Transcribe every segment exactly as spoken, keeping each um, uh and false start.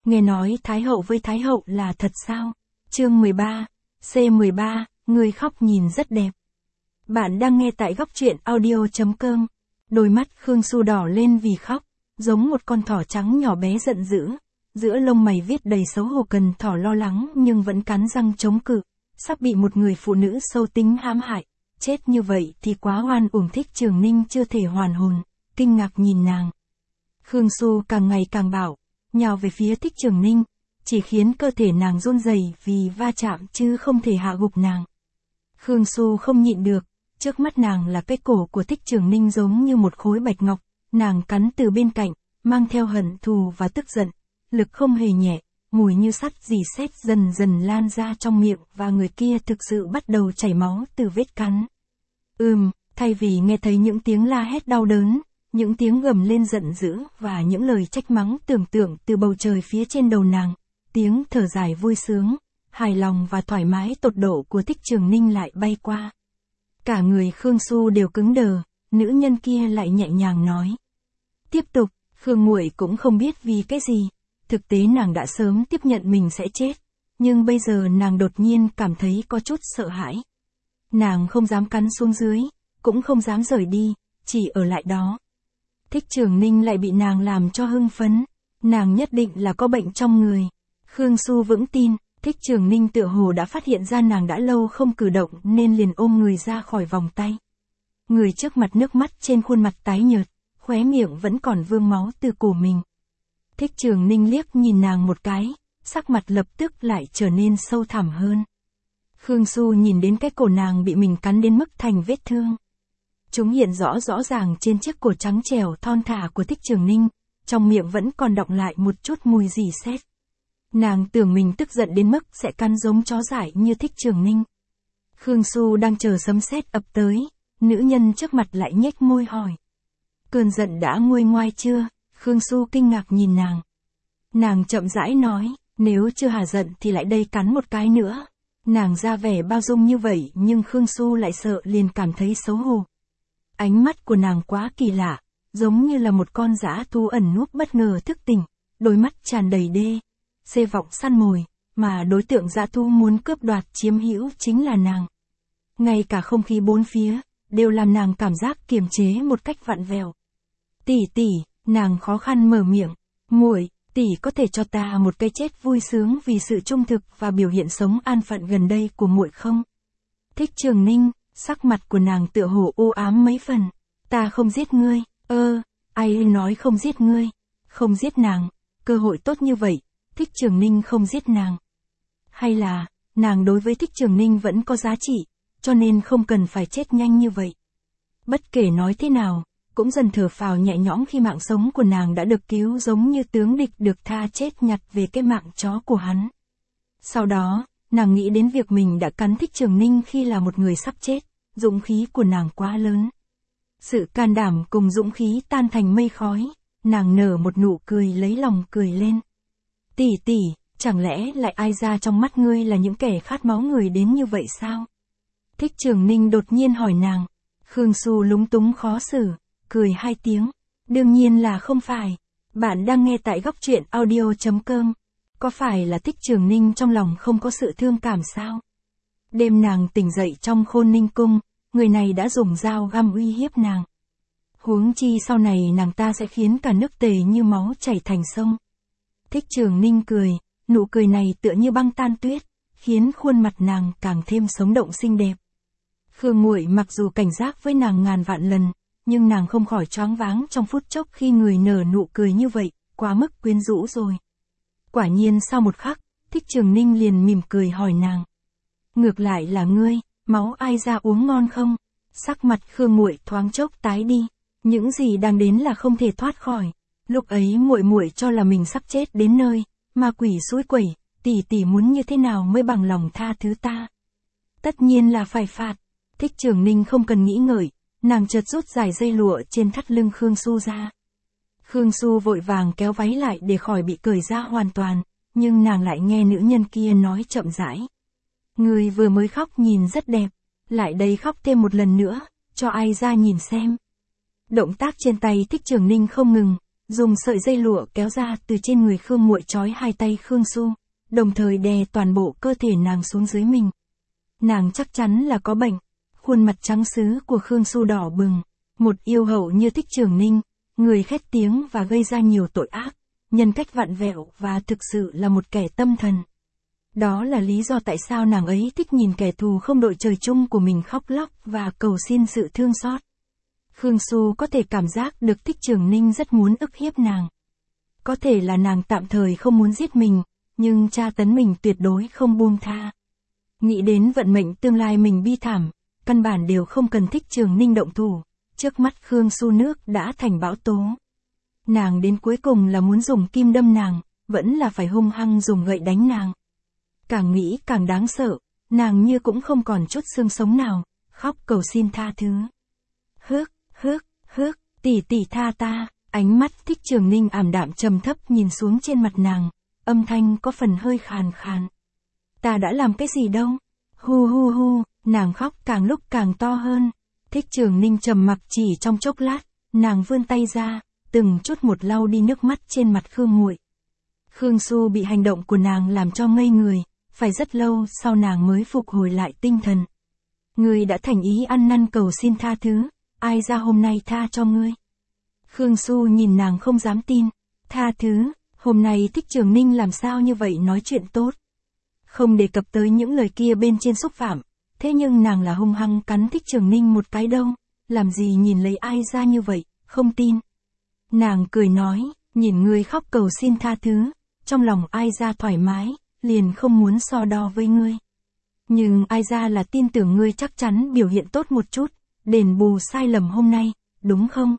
Nghe nói Thái hậu với Thái hậu là thật sao? Chương mười ba, C mười ba, người khóc nhìn rất đẹp. Bạn đang nghe tại góc truyện audio chấm com. Đôi mắt Khương Su đỏ lên vì khóc, giống một con thỏ trắng nhỏ bé giận dữ. Giữa lông mày viết đầy xấu hổ, cần thỏ lo lắng nhưng vẫn cắn răng chống cự. Sắp bị một người phụ nữ sâu tính hãm hại. Chết như vậy thì quá oan uổng. Thích Trường Ninh chưa thể hoàn hồn, kinh ngạc nhìn nàng. Khương Su càng ngày càng bạo, nhào về phía Thích Trường Ninh, chỉ khiến cơ thể nàng run rẩy vì va chạm chứ không thể hạ gục nàng. Khương Su không nhịn được, trước mắt nàng là cái cổ của Thích Trường Ninh giống như một khối bạch ngọc, nàng cắn từ bên cạnh, mang theo hận thù và tức giận, lực không hề nhẹ, mùi như sắt rỉ sét dần dần lan ra trong miệng và người kia thực sự bắt đầu chảy máu từ vết cắn. Ừm, thay vì nghe thấy những tiếng la hét đau đớn, những tiếng gầm lên giận dữ và những lời trách mắng tưởng tượng từ bầu trời phía trên đầu nàng, tiếng thở dài vui sướng, hài lòng và thoải mái tột độ của Thích Trường Ninh lại bay qua. Cả người Khương Su đều cứng đờ, nữ nhân kia lại nhẹ nhàng nói. Tiếp tục, Khương muội cũng không biết vì cái gì, thực tế nàng đã sớm tiếp nhận mình sẽ chết, nhưng bây giờ nàng đột nhiên cảm thấy có chút sợ hãi. Nàng không dám cắn xuống dưới, cũng không dám rời đi, chỉ ở lại đó. Thích Trường Ninh lại bị nàng làm cho hưng phấn, nàng nhất định là có bệnh trong người. Khương Su vững tin, Thích Trường Ninh tựa hồ đã phát hiện ra nàng đã lâu không cử động nên liền ôm người ra khỏi vòng tay. Người trước mặt nước mắt trên khuôn mặt tái nhợt, khóe miệng vẫn còn vương máu từ cổ mình. Thích Trường Ninh liếc nhìn nàng một cái, sắc mặt lập tức lại trở nên sâu thẳm hơn. Khương Su nhìn đến cái cổ nàng bị mình cắn đến mức thành vết thương. Chúng hiện rõ rõ ràng trên chiếc cổ trắng trẻo thon thả của Thích Trường Ninh, trong miệng vẫn còn đọng lại một chút mùi rỉ sét. Nàng tưởng mình tức giận đến mức sẽ cắn giống chó dại như Thích Trường Ninh. Khương Su đang chờ sấm sét ập tới, nữ nhân trước mặt lại nhếch môi hỏi. Cơn giận đã nguôi ngoai chưa? Khương Su kinh ngạc nhìn nàng. Nàng chậm rãi nói, nếu chưa hả giận thì lại đây cắn một cái nữa. Nàng ra vẻ bao dung như vậy nhưng Khương Su lại sợ liền cảm thấy xấu hổ. Ánh mắt của nàng quá kỳ lạ, giống như là một con dã thú ẩn núp bất ngờ thức tỉnh, đôi mắt tràn đầy đê, xê vọng săn mồi, mà đối tượng dã thú muốn cướp đoạt chiếm hữu chính là nàng. Ngay cả không khí bốn phía, đều làm nàng cảm giác kiềm chế một cách vặn vẹo. Tỷ tỷ, nàng khó khăn mở miệng, muội, tỷ có thể cho ta một cái chết vui sướng vì sự trung thực và biểu hiện sống an phận gần đây của muội không? Thích Trường Ninh, sắc mặt của nàng tựa hồ u ám mấy phần. Ta không giết ngươi, ơ, ai nói không giết ngươi, không giết nàng, cơ hội tốt như vậy, Thích Trường Ninh không giết nàng. Hay là, nàng đối với Thích Trường Ninh vẫn có giá trị, cho nên không cần phải chết nhanh như vậy. Bất kể nói thế nào, cũng dần thở phào nhẹ nhõm khi mạng sống của nàng đã được cứu, giống như tướng địch được tha chết nhặt về cái mạng chó của hắn. Sau đó, nàng nghĩ đến việc mình đã cắn Thích Trường Ninh khi là một người sắp chết, dũng khí của nàng quá lớn. Sự can đảm cùng dũng khí tan thành mây khói, nàng nở một nụ cười lấy lòng cười lên. Tỷ tỷ, chẳng lẽ lại ai ra trong mắt ngươi là những kẻ khát máu người đến như vậy sao? Thích Trường Ninh đột nhiên hỏi nàng. Khương Su lúng túng khó xử, cười hai tiếng. Đương nhiên là không phải. Bạn đang nghe tại góc truyện audio chấm com. Có phải là Thích Trường Ninh trong lòng không có sự thương cảm sao? Đêm nàng tỉnh dậy trong Khôn Ninh Cung, người này đã dùng dao găm uy hiếp nàng. Huống chi sau này nàng ta sẽ khiến cả nước Tề như máu chảy thành sông. Thích Trường Ninh cười, nụ cười này tựa như băng tan tuyết, khiến khuôn mặt nàng càng thêm sống động xinh đẹp. Khương muội mặc dù cảnh giác với nàng ngàn vạn lần, nhưng nàng không khỏi choáng váng trong phút chốc khi người nở nụ cười như vậy, quá mức quyến rũ rồi. Quả nhiên sau một khắc, Thích Trường Ninh liền mỉm cười hỏi nàng. Ngược lại là ngươi, máu ai ra uống ngon không? Sắc mặt Khương muội thoáng chốc tái đi, những gì đang đến là không thể thoát khỏi. Lúc ấy muội muội cho là mình sắp chết đến nơi, ma quỷ xúi quẩy, tỷ tỷ muốn như thế nào mới bằng lòng tha thứ ta? Tất nhiên là phải phạt. Thích Trường Ninh không cần nghĩ ngợi, nàng chợt rút dài dây lụa trên thắt lưng Khương Su ra. Khương Su vội vàng kéo váy lại để khỏi bị cởi ra hoàn toàn, nhưng nàng lại nghe nữ nhân kia nói chậm rãi. Người vừa mới khóc nhìn rất đẹp, lại đây khóc thêm một lần nữa, cho ai ra nhìn xem. Động tác trên tay Thích Trường Ninh không ngừng, dùng sợi dây lụa kéo ra từ trên người Khương Muội trói hai tay Khương Su, đồng thời đè toàn bộ cơ thể nàng xuống dưới mình. Nàng chắc chắn là có bệnh. Khuôn mặt trắng sứ của Khương Su đỏ bừng, một yêu hậu như Thích Trường Ninh, người khét tiếng và gây ra nhiều tội ác, nhân cách vặn vẹo và thực sự là một kẻ tâm thần. Đó là lý do tại sao nàng ấy thích nhìn kẻ thù không đội trời chung của mình khóc lóc và cầu xin sự thương xót. Khương Su có thể cảm giác được Thích Trường Ninh rất muốn ức hiếp nàng. Có thể là nàng tạm thời không muốn giết mình, nhưng tra tấn mình tuyệt đối không buông tha. Nghĩ đến vận mệnh tương lai mình bi thảm, căn bản đều không cần Thích Trường Ninh động thủ, trước mắt Khương Su nước đã thành bão tố. Nàng đến cuối cùng là muốn dùng kim đâm nàng, vẫn là phải hung hăng dùng gậy đánh nàng. Càng nghĩ càng đáng sợ, nàng như cũng không còn chút xương sống nào, khóc cầu xin tha thứ. Hước, hước, hước, tỷ tỷ tha ta, ánh mắt Thích Trường Ninh ảm đạm trầm thấp nhìn xuống trên mặt nàng, âm thanh có phần hơi khàn khàn. Ta đã làm cái gì đâu? Hu hu hu, nàng khóc càng lúc càng to hơn. Thích Trường Ninh trầm mặc chỉ trong chốc lát, nàng vươn tay ra, từng chút một lau đi nước mắt trên mặt Khương Muội. Khương Su bị hành động của nàng làm cho ngây người, phải rất lâu sau nàng mới phục hồi lại tinh thần. Ngươi đã thành ý ăn năn cầu xin tha thứ, ai ra hôm nay tha cho ngươi? Khương Su nhìn nàng không dám tin. Tha thứ, hôm nay Thích Trường Ninh làm sao như vậy nói chuyện tốt? Không đề cập tới những lời kia bên trên xúc phạm, thế nhưng nàng là hung hăng cắn Thích Trường Ninh một cái đâu, làm gì nhìn lấy ai ra như vậy, không tin. Nàng cười nói, nhìn ngươi khóc cầu xin tha thứ, trong lòng ai ra thoải mái, liền không muốn so đo với ngươi. Nhưng ai ra là tin tưởng ngươi chắc chắn biểu hiện tốt một chút, đền bù sai lầm hôm nay, đúng không?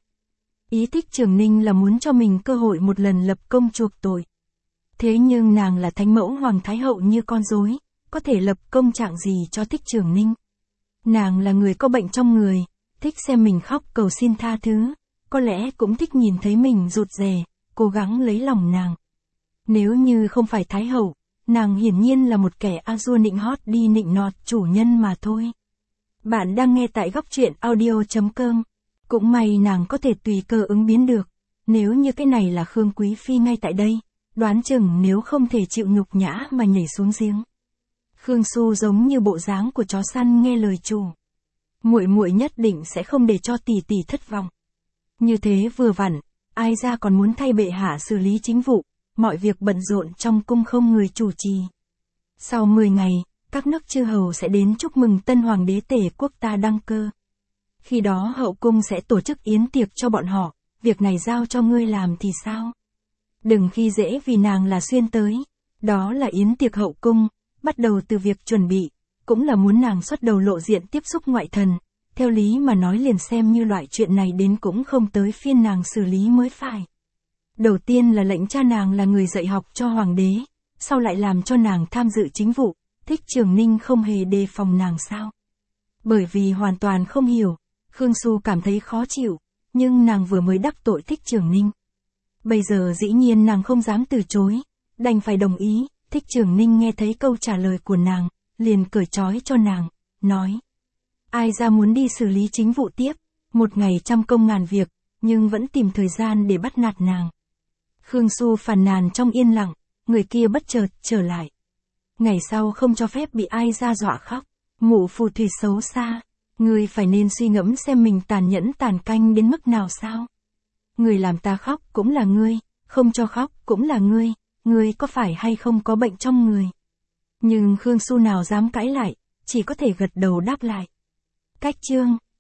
Ý Thích Trường Ninh là muốn cho mình cơ hội một lần lập công chuộc tội. Thế nhưng nàng là thánh mẫu Hoàng Thái Hậu như con rối, có thể lập công trạng gì cho Thích Trường Ninh? Nàng là người có bệnh trong người, thích xem mình khóc cầu xin tha thứ, có lẽ cũng thích nhìn thấy mình rụt rè, cố gắng lấy lòng nàng. Nếu như không phải Thái Hậu, nàng hiển nhiên là một kẻ a dua nịnh hót đi nịnh nọt chủ nhân mà thôi. Bạn đang nghe tại góc truyện audio chấm com. Cũng may nàng có thể tùy cơ ứng biến được, nếu như cái này là Khương Quý Phi ngay tại đây, đoán chừng nếu không thể chịu nhục nhã mà nhảy xuống giếng. Khương Su giống như bộ dáng của chó săn nghe lời chủ. Muội muội nhất định sẽ không để cho tỷ tỷ thất vọng. Như thế vừa vặn, ai ra còn muốn thay bệ hạ xử lý chính vụ, mọi việc bận rộn trong cung không người chủ trì. Sau mười ngày, các nước chư hầu sẽ đến chúc mừng tân hoàng đế Tề quốc ta đăng cơ. Khi đó hậu cung sẽ tổ chức yến tiệc cho bọn họ, việc này giao cho ngươi làm thì sao? Đừng khi dễ vì nàng là xuyên tới, đó là yến tiệc hậu cung, bắt đầu từ việc chuẩn bị, cũng là muốn nàng xuất đầu lộ diện tiếp xúc ngoại thần, theo lý mà nói liền xem như loại chuyện này đến cũng không tới phiên nàng xử lý mới phải. Đầu tiên là lệnh cha nàng là người dạy học cho hoàng đế, sau lại làm cho nàng tham dự chính vụ, Thích Trường Ninh không hề đề phòng nàng sao? Bởi vì hoàn toàn không hiểu, Khương Su cảm thấy khó chịu, nhưng nàng vừa mới đắc tội Thích Trường Ninh. Bây giờ dĩ nhiên nàng không dám từ chối, đành phải đồng ý. Thích Trường Ninh nghe thấy câu trả lời của nàng, liền cởi trói cho nàng, nói. Ai ra muốn đi xử lý chính vụ tiếp, một ngày trăm công ngàn việc, nhưng vẫn tìm thời gian để bắt nạt nàng. Khương Su phàn nàn trong yên lặng, người kia bất chợt trở lại. Ngày sau không cho phép bị ai ra dọa khóc, mụ phù thủy xấu xa, ngươi phải nên suy ngẫm xem mình tàn nhẫn tàn canh đến mức nào sao. Người làm ta khóc cũng là ngươi, không cho khóc cũng là ngươi. Ngươi có phải hay không có bệnh trong người? Nhưng Khương Su nào dám cãi lại, chỉ có thể gật đầu đáp lại. Cách chương